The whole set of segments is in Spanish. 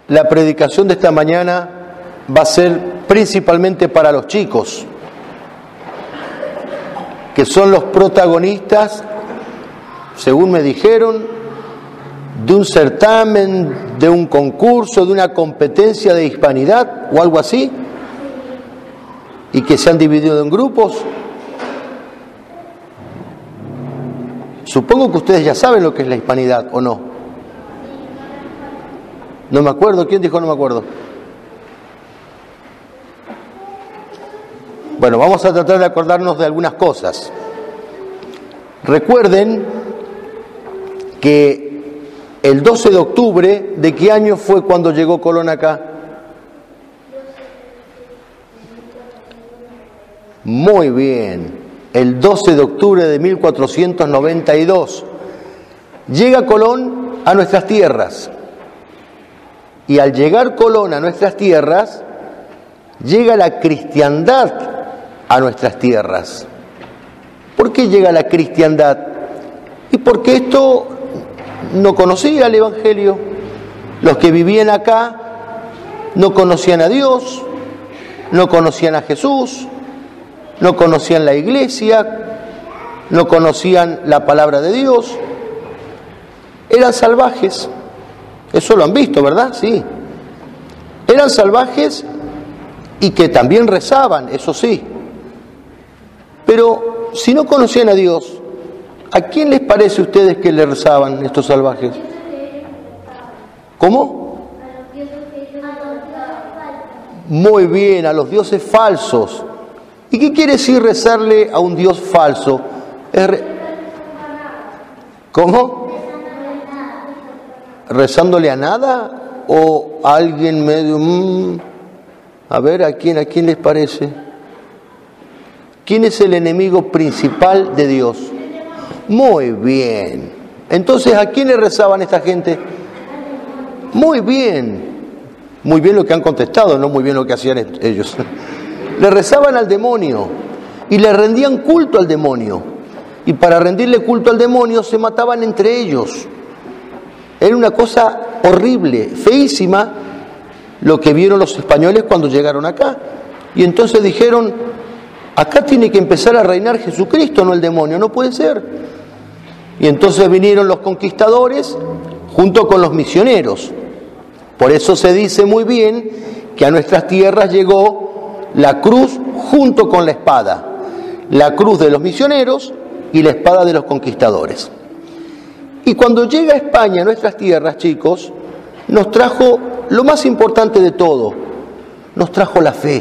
La predicación de esta mañana va a ser principalmente para los chicos, que son los protagonistas, según me dijeron, de un certamen, de un concurso, de una competencia de hispanidad o algo así, y que se han dividido en grupos. Supongo que ustedes ya saben lo que es la hispanidad, ¿o no? No me acuerdo. ¿Quién dijo no me acuerdo? Bueno, vamos a tratar de acordarnos de algunas cosas. Recuerden que el 12 de octubre, ¿de qué año fue cuando llegó Colón acá? Muy bien, el 12 de octubre de 1492. Llega Colón a nuestras tierras. Y al llegar Colón a nuestras tierras, llega la cristiandad a nuestras tierras. ¿Por qué llega la cristiandad? Y porque esto no conocía el Evangelio. Los que vivían acá no conocían a Dios, no conocían a Jesús, no conocían la iglesia, no conocían la palabra de Dios. Eran salvajes. Eso lo han visto, ¿verdad? Sí. Eran salvajes y que también rezaban, eso sí. Pero si no conocían a Dios, ¿a quién les parece a ustedes que le rezaban estos salvajes? ¿Cómo? Muy bien, a los dioses falsos. ¿Y qué quiere decir rezarle a un dios falso? ¿Cómo? ¿Rezándole a nada o a alguien medio? A ver, ¿a quién les parece? ¿Quién es el enemigo principal de Dios? Muy bien. Entonces, ¿a quién le rezaban esta gente? Muy bien. Muy bien lo que han contestado, no muy bien lo que hacían ellos. Le rezaban al demonio y le rendían culto al demonio. Y para rendirle culto al demonio se mataban entre ellos. Era una cosa horrible, feísima, lo que vieron los españoles cuando llegaron acá. Y entonces dijeron, acá tiene que empezar a reinar Jesucristo, no el demonio, no puede ser. Y entonces vinieron los conquistadores junto con los misioneros. Por eso se dice muy bien que a nuestras tierras llegó la cruz junto con la espada. La cruz de los misioneros y la espada de los conquistadores. Y cuando llega a España, a nuestras tierras, chicos, nos trajo lo más importante de todo, nos trajo la fe.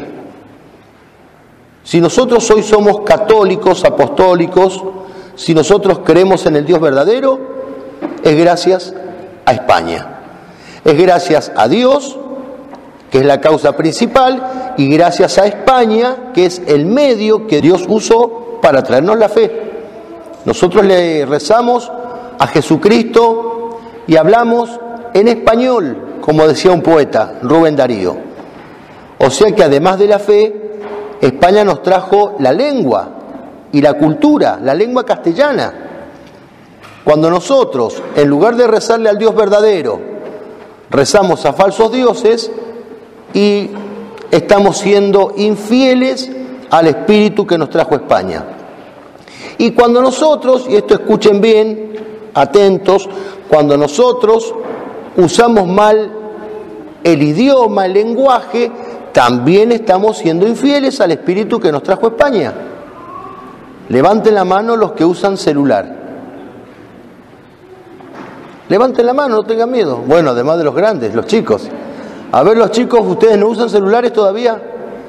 Si nosotros hoy somos católicos, apostólicos, si nosotros creemos en el Dios verdadero, es gracias a España. Es gracias a Dios, que es la causa principal, y gracias a España, que es el medio que Dios usó para traernos la fe. Nosotros le rezamos a Jesucristo y hablamos en español, como decía un poeta, Rubén Darío. O sea que además de la fe, España nos trajo la lengua y la cultura, la lengua castellana. Cuando nosotros, en lugar de rezarle al Dios verdadero, rezamos a falsos dioses y estamos siendo infieles al espíritu que nos trajo España. Y cuando nosotros, y esto escuchen bien, atentos, cuando nosotros usamos mal el idioma, el lenguaje, también estamos siendo infieles al espíritu que nos trajo España. Levanten la mano los que usan celular. Levanten la mano, no tengan miedo. Bueno, además de los grandes, los chicos. A ver, los chicos, ¿ustedes no usan celulares todavía?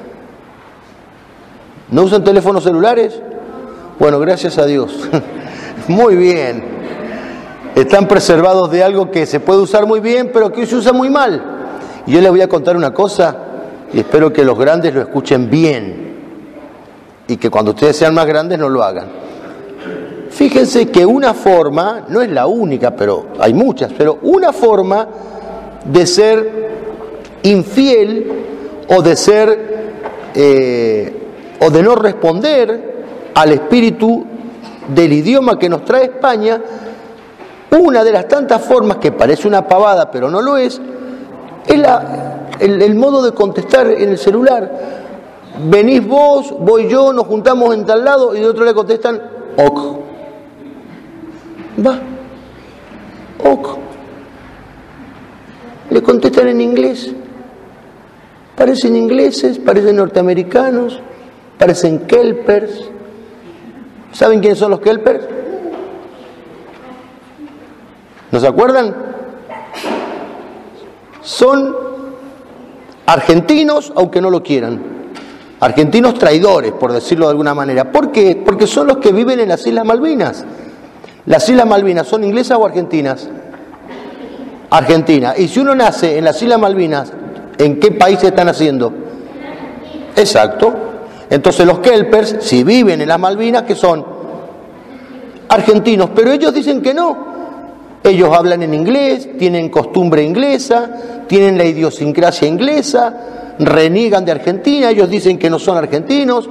¿No usan teléfonos celulares? Bueno, gracias a Dios. Muy bien. Están preservados de algo que se puede usar muy bien, pero que se usa muy mal. Y yo les voy a contar una cosa, y espero que los grandes lo escuchen bien, y que cuando ustedes sean más grandes no lo hagan. Fíjense que una forma, no es la única, pero hay muchas, pero una forma de ser infiel o de ser o de no responder al espíritu del idioma que nos trae España, una de las tantas formas que parece una pavada pero no lo es Es el modo de contestar en el celular. Venís vos, voy yo, nos juntamos en tal lado y de otro le contestan, ok. Va. Ok. Le contestan en inglés. Parecen ingleses, parecen norteamericanos, parecen kelpers. ¿Saben quiénes son los kelpers? ¿No se acuerdan? Son argentinos, aunque no lo quieran. Argentinos traidores, por decirlo de alguna manera. ¿Por qué? Porque son los que viven en las Islas Malvinas. ¿Las Islas Malvinas son inglesas o argentinas? Argentina. Y si uno nace en las Islas Malvinas, ¿en qué país se están haciendo? Exacto. Entonces los kelpers, si viven en las Malvinas, ¿qué son? Argentinos. Pero ellos dicen que no. Ellos hablan en inglés, tienen costumbre inglesa, tienen la idiosincrasia inglesa, reniegan de Argentina, ellos dicen que no son argentinos.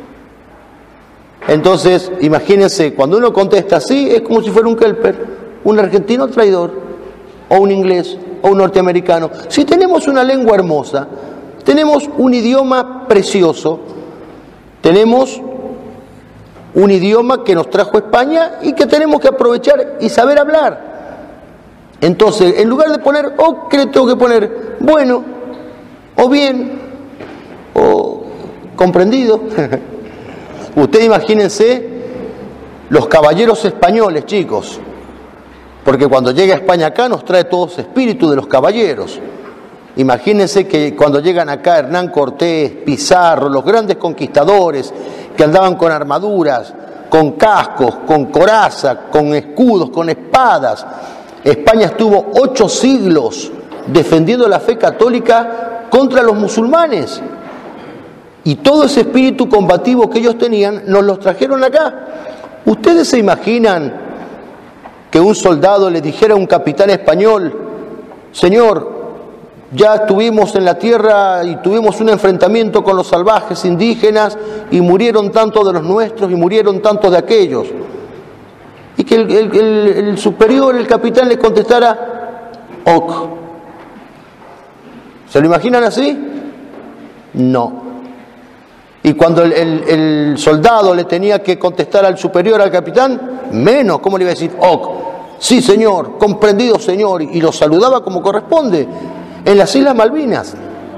Entonces, imagínense, cuando uno contesta así, es como si fuera un kelper, un argentino traidor, o un inglés, o un norteamericano. Si tenemos una lengua hermosa, tenemos un idioma precioso, tenemos un idioma que nos trajo España y que tenemos que aprovechar y saber hablar. Entonces, en lugar de poner o, ¿qué le tengo que poner? Bueno, o bien, o comprendido. Ustedes imagínense los caballeros españoles, chicos, porque cuando llega España acá nos trae todo ese espíritu de los caballeros. Imagínense que cuando llegan acá Hernán Cortés, Pizarro, los grandes conquistadores que andaban con armaduras, con cascos, con coraza, con escudos, con espadas. España estuvo 8 siglos defendiendo la fe católica contra los musulmanes. Y todo ese espíritu combativo que ellos tenían nos los trajeron acá. ¿Ustedes se imaginan que un soldado le dijera a un capitán español: señor, ya estuvimos en la tierra y tuvimos un enfrentamiento con los salvajes indígenas y murieron tantos de los nuestros y murieron tantos de aquellos? Y que el superior, el capitán, le contestara: ok. ¿Se lo imaginan así? No. Y cuando el soldado le tenía que contestar al superior, al capitán, menos, ¿cómo le iba a decir? Ok. Sí, señor, comprendido, señor. Y lo saludaba como corresponde. En las Islas Malvinas,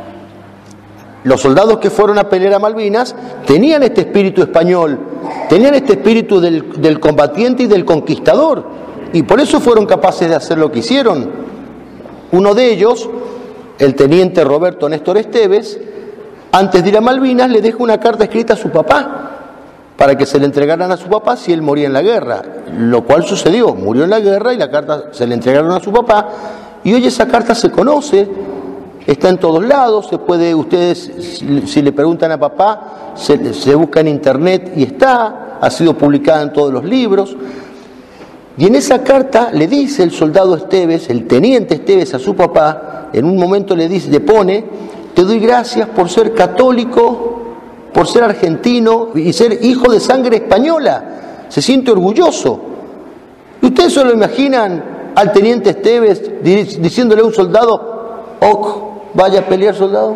los soldados que fueron a pelear a Malvinas tenían este espíritu español, tenían este espíritu del combatiente y del conquistador, y por eso fueron capaces de hacer lo que hicieron. Uno de ellos, el teniente Roberto Néstor Esteves, antes de ir a Malvinas le deja una carta escrita a su papá para que se le entregaran a su papá si él moría en la guerra, lo cual sucedió, murió en la guerra y la carta se le entregaron a su papá. Y hoy esa carta se conoce, está en todos lados, se puede, ustedes si le preguntan a papá, se busca en internet y está, ha sido publicada en todos los libros. Y en esa carta le dice el soldado Esteves, el teniente Esteves a su papá, en un momento le pone: te doy gracias por ser católico, por ser argentino y ser hijo de sangre española. Se siente orgulloso. ¿Y ustedes se lo imaginan al teniente Esteves diciéndole a un soldado: ok, vaya a pelear, soldado?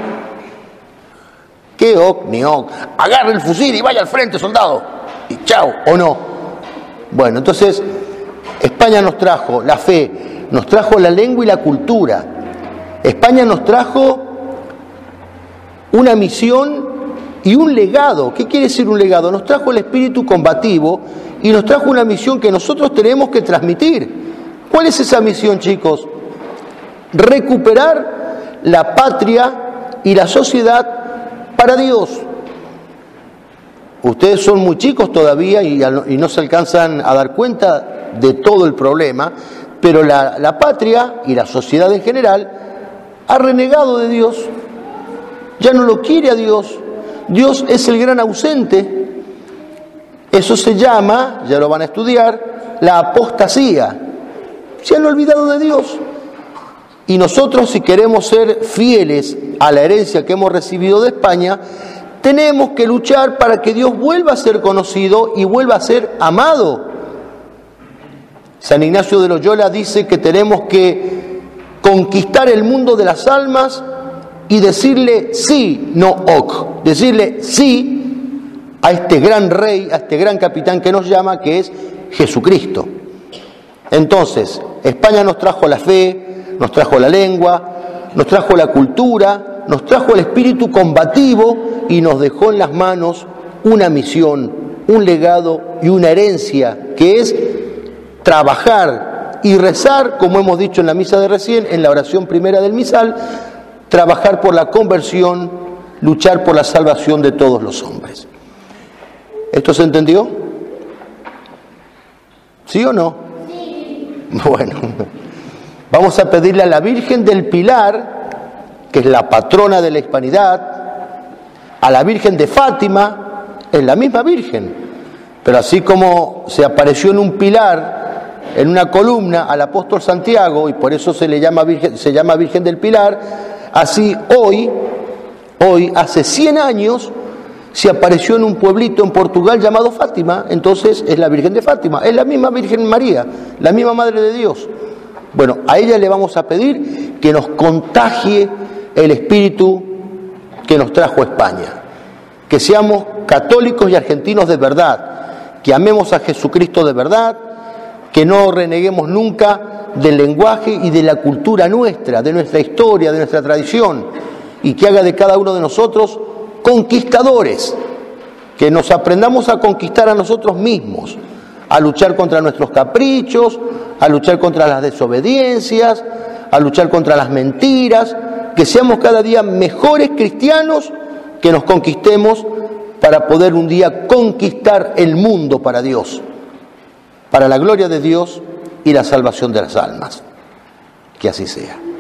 ¿Qué ok ni ok? Agarre el fusil y vaya al frente, soldado, y chao, ¿o no? Bueno, entonces España nos trajo la fe, nos trajo la lengua y la cultura. España nos trajo una misión y un legado. ¿Qué quiere decir un legado? Nos trajo el espíritu combativo y nos trajo una misión que nosotros tenemos que transmitir. ¿Cuál es esa misión, chicos? Recuperar la patria y la sociedad para Dios. Ustedes son muy chicos todavía y no se alcanzan a dar cuenta de todo el problema, pero la patria y la sociedad en general ha renegado de Dios, ya no lo quiere a Dios. Dios es el gran ausente. Eso se llama, ya lo van a estudiar, la apostasía. Se han olvidado de Dios. Y nosotros, si queremos ser fieles a la herencia que hemos recibido de España, tenemos que luchar para que Dios vuelva a ser conocido y vuelva a ser amado. San Ignacio de Loyola dice que tenemos que conquistar el mundo de las almas y decirle sí, no ok, decirle sí a este gran rey, a este gran capitán que nos llama, que es Jesucristo. Entonces, España nos trajo la fe, nos trajo la lengua, nos trajo la cultura, nos trajo el espíritu combativo y nos dejó en las manos una misión, un legado y una herencia, que es trabajar y rezar, como hemos dicho en la misa de recién, en la oración primera del misal, trabajar por la conversión, luchar por la salvación de todos los hombres. ¿Esto se entendió? ¿Sí o no? Sí. Bueno, vamos a pedirle a la Virgen del Pilar, que es la patrona de la hispanidad, a la Virgen de Fátima, es la misma Virgen, pero así como se apareció en un pilar, en una columna, al apóstol Santiago, y por eso se llama Virgen del Pilar, así hoy, hace 100 años, se apareció en un pueblito en Portugal llamado Fátima, entonces es la Virgen de Fátima, es la misma Virgen María, la misma Madre de Dios. Bueno, a ella le vamos a pedir que nos contagie el espíritu que nos trajo España, que seamos católicos y argentinos de verdad, que amemos a Jesucristo de verdad, que no reneguemos nunca del lenguaje y de la cultura nuestra, de nuestra historia, de nuestra tradición, y que haga de cada uno de nosotros conquistadores, que nos aprendamos a conquistar a nosotros mismos, a luchar contra nuestros caprichos, a luchar contra las desobediencias, a luchar contra las mentiras, que seamos cada día mejores cristianos, que nos conquistemos para poder un día conquistar el mundo para Dios, para la gloria de Dios y la salvación de las almas. Que así sea.